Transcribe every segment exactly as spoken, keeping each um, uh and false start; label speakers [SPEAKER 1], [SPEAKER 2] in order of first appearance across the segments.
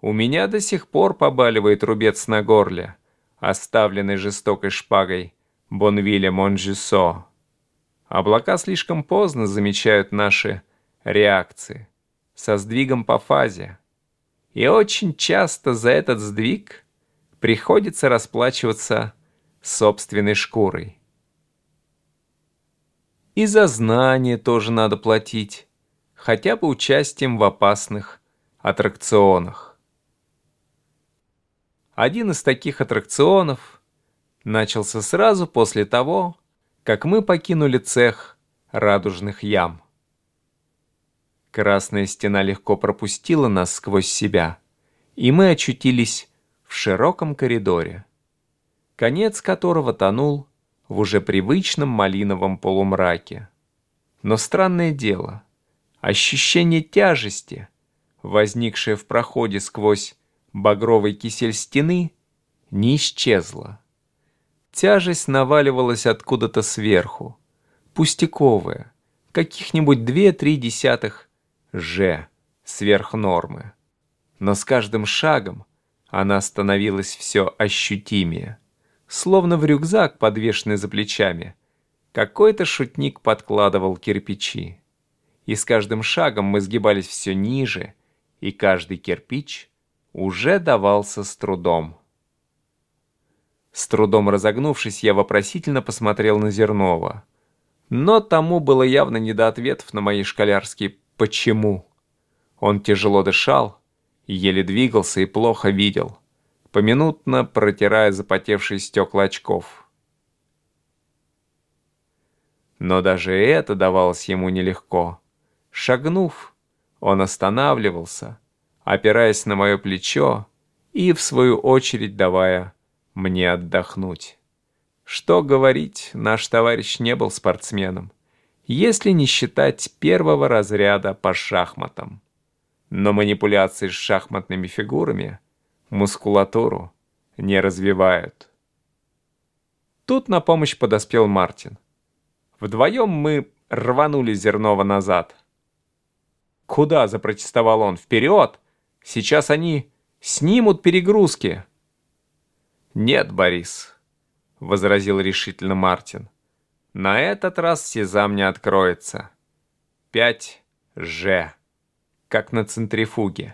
[SPEAKER 1] У меня до сих пор побаливает рубец на горле, оставленный жестокой шпагой Бонвиля Монжюсо. Облака слишком поздно замечают наши реакции, со сдвигом по фазе. И очень часто за этот сдвиг приходится расплачиваться собственной шкурой. И за знание тоже надо платить, хотя бы участием в опасных аттракционах. Один из таких аттракционов начался сразу после того, как мы покинули цех радужных ям. Красная стена легко пропустила нас сквозь себя, и мы очутились в широком коридоре, конец которого тонул в уже привычном малиновом полумраке. Но странное дело, ощущение тяжести, возникшее в проходе сквозь багровый кисель стены, не исчезло. Тяжесть наваливалась откуда-то сверху, пустяковая, каких-нибудь две-три десятых «Ж» сверх нормы. Но с каждым шагом она становилась все ощутимее, словно в рюкзак, подвешенный за плечами, какой-то шутник подкладывал кирпичи. И с каждым шагом мы сгибались все ниже, и каждый кирпич уже давался с трудом. С трудом разогнувшись, я вопросительно посмотрел на Зернова. Но тому было явно не до ответов на мои школярские «почему?». Он тяжело дышал, еле двигался и плохо видел, поминутно протирая запотевшие стекла очков. Но даже это давалось ему нелегко. Шагнув, он останавливался, опираясь на мое плечо и, в свою очередь, давая мне отдохнуть. Что говорить, наш товарищ не был спортсменом, если не считать первого разряда по шахматам. Но манипуляции с шахматными фигурами мускулатуру не развивают. Тут на помощь подоспел Мартин. Вдвоем мы рванули Зернова назад. «Куда?» — запротестовал он. «Вперед! Сейчас они снимут перегрузки!» «Нет, Борис», — возразил решительно Мартин. «На этот раз сезам не откроется. Пять «Ж», как на центрифуге».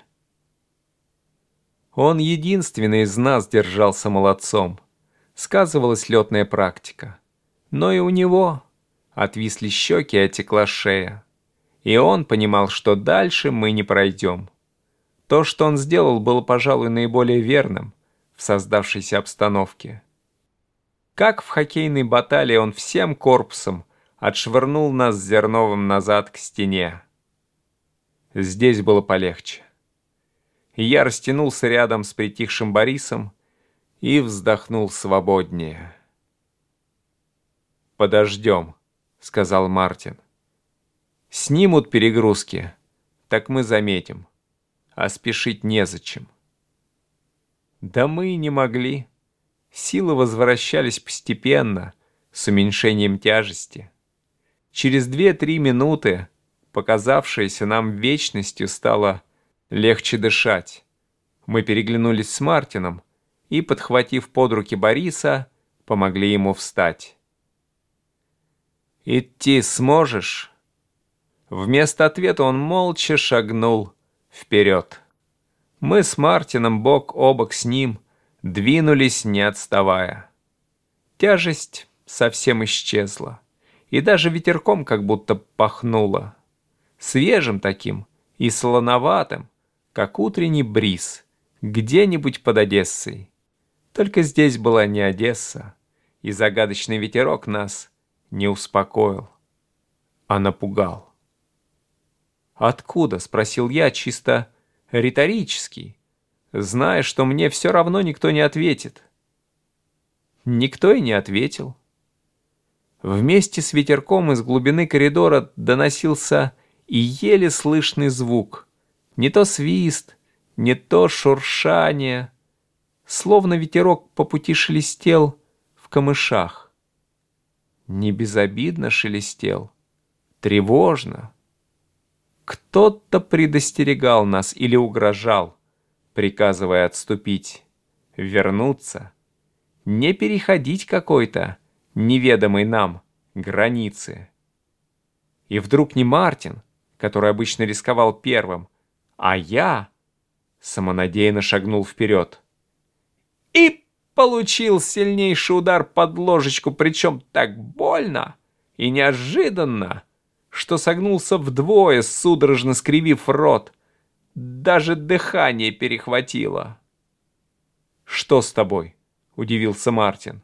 [SPEAKER 1] Он единственный из нас держался молодцом. Сказывалась летная практика. Но и у него отвисли щеки и отекла шея. И он понимал, что дальше мы не пройдем. То, что он сделал, было, пожалуй, наиболее верным в создавшейся обстановке. Как в хоккейной баталии он всем корпусом отшвырнул нас с Зерновым назад к стене. Здесь было полегче. Я растянулся рядом с притихшим Борисом и вздохнул свободнее. «Подождем», — сказал Мартин. «Снимут перегрузки, так мы заметим, а спешить незачем». Да мы и не могли. Силы возвращались постепенно, с уменьшением тяжести. Через две-три минуты, показавшееся нам вечностью, стало легче дышать. Мы переглянулись с Мартином и, подхватив под руки Бориса, помогли ему встать. «Идти сможешь?» Вместо ответа он молча шагнул вперед. Мы с Мартином бок о бок с ним двинулись, не отставая. Тяжесть совсем исчезла, и даже ветерком как будто пахнуло. Свежим таким и солоноватым, как утренний бриз, где-нибудь под Одессой. Только здесь была не Одесса, и загадочный ветерок нас не успокоил, а напугал. «Откуда?» — спросил я, чисто риторический, зная, что мне все равно никто не ответит. Никто и не ответил. Вместе с ветерком из глубины коридора доносился и еле слышный звук. Не то свист, не то шуршание. Словно ветерок по пути шелестел в камышах. Не безобидно шелестел, тревожно. Кто-то предостерегал нас или угрожал, приказывая отступить, вернуться, не переходить какой-то неведомой нам границы. И вдруг не Мартин, который обычно рисковал первым, а я самонадеянно шагнул вперед. И получил сильнейший удар под ложечку, причем так больно и неожиданно, что согнулся вдвое, судорожно скривив рот. Даже дыхание перехватило. «Что с тобой?» — удивился Мартин.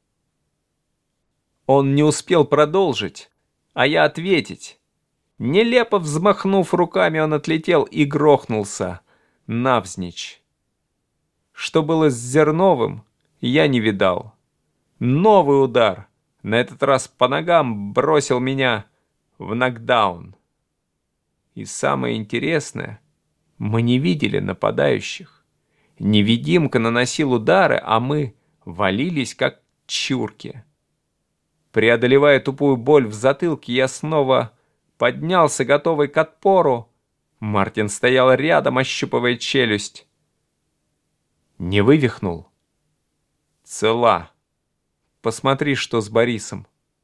[SPEAKER 1] Он не успел продолжить, а я ответить. Нелепо взмахнув руками, он отлетел и грохнулся навзничь. Что было с Зерновым, я не видал. Новый удар, на этот раз по ногам, бросил меня в нокдаун. И самое интересное, мы не видели нападающих. Невидимка наносил удары, а мы валились как чурки. Преодолевая тупую боль в затылке, я снова поднялся, готовый к отпору. Мартин стоял рядом, ощупывая челюсть. Не вывихнул? Цела. Посмотри, что с Борисом.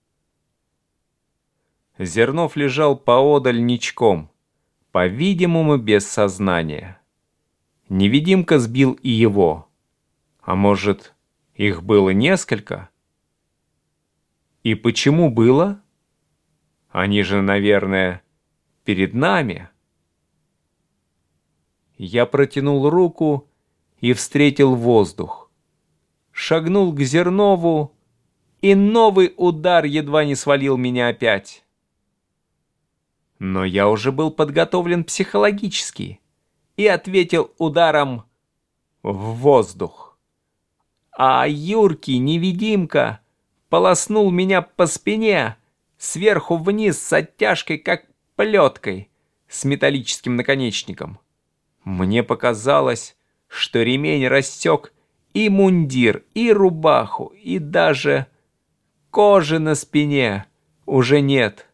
[SPEAKER 1] Зернов лежал поодаль ничком, по-видимому, без сознания. Невидимка сбил и его. А может, их было несколько? И почему было? Они же, наверное, перед нами. Я протянул руку и встретил воздух. Шагнул к Зернову, и новый удар едва не свалил меня опять. Но я уже был подготовлен психологически и ответил ударом в воздух. А юркий невидимка полоснул меня по спине, сверху вниз с оттяжкой, как плеткой, с металлическим наконечником. Мне показалось, что ремень рассек и мундир, и рубаху, и даже кожи на спине уже нет.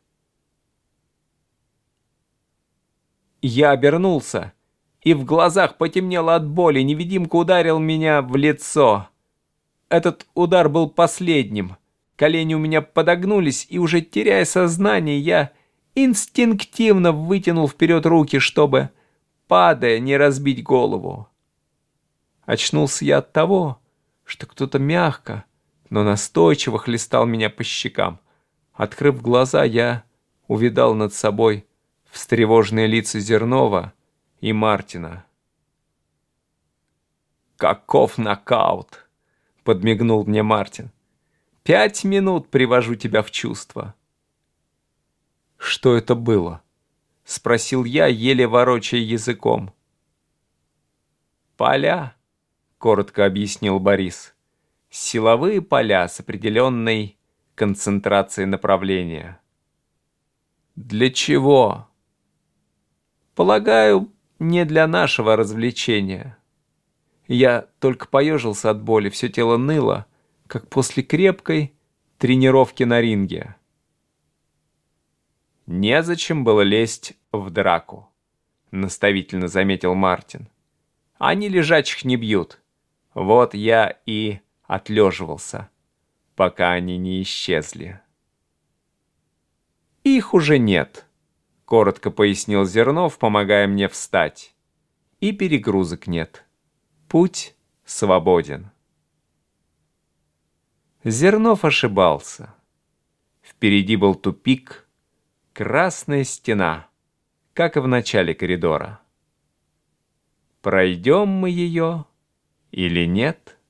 [SPEAKER 1] Я обернулся, и в глазах потемнело от боли. Невидимка ударил меня в лицо. Этот удар был последним. Колени у меня подогнулись, и уже теряя сознание, я инстинктивно вытянул вперед руки, чтобы, падая, не разбить голову. Очнулся я от того, что кто-то мягко, но настойчиво хлестал меня по щекам. Открыв глаза, я увидал над собой встревоженные лица Зернова и Мартина. «Каков нокаут!» — подмигнул мне Мартин. «Пять минут привожу тебя в чувство». «Что это было?» — спросил я, еле ворочая языком. «Поля», — коротко объяснил Борис. «Силовые поля с определенной концентрацией направления». «Для чего?» «Полагаю, не для нашего развлечения». Я только поежился от боли, все тело ныло, как после крепкой тренировки на ринге. «Незачем было лезть в драку», — наставительно заметил Мартин. «Они лежачих не бьют. Вот я и отлеживался, пока они не исчезли». «Их уже нет», — коротко пояснил Зернов, помогая мне встать. «И перегрузок нет. Путь свободен». Зернов ошибался. Впереди был тупик, красная стена, как и в начале коридора. Пройдем мы ее или нет?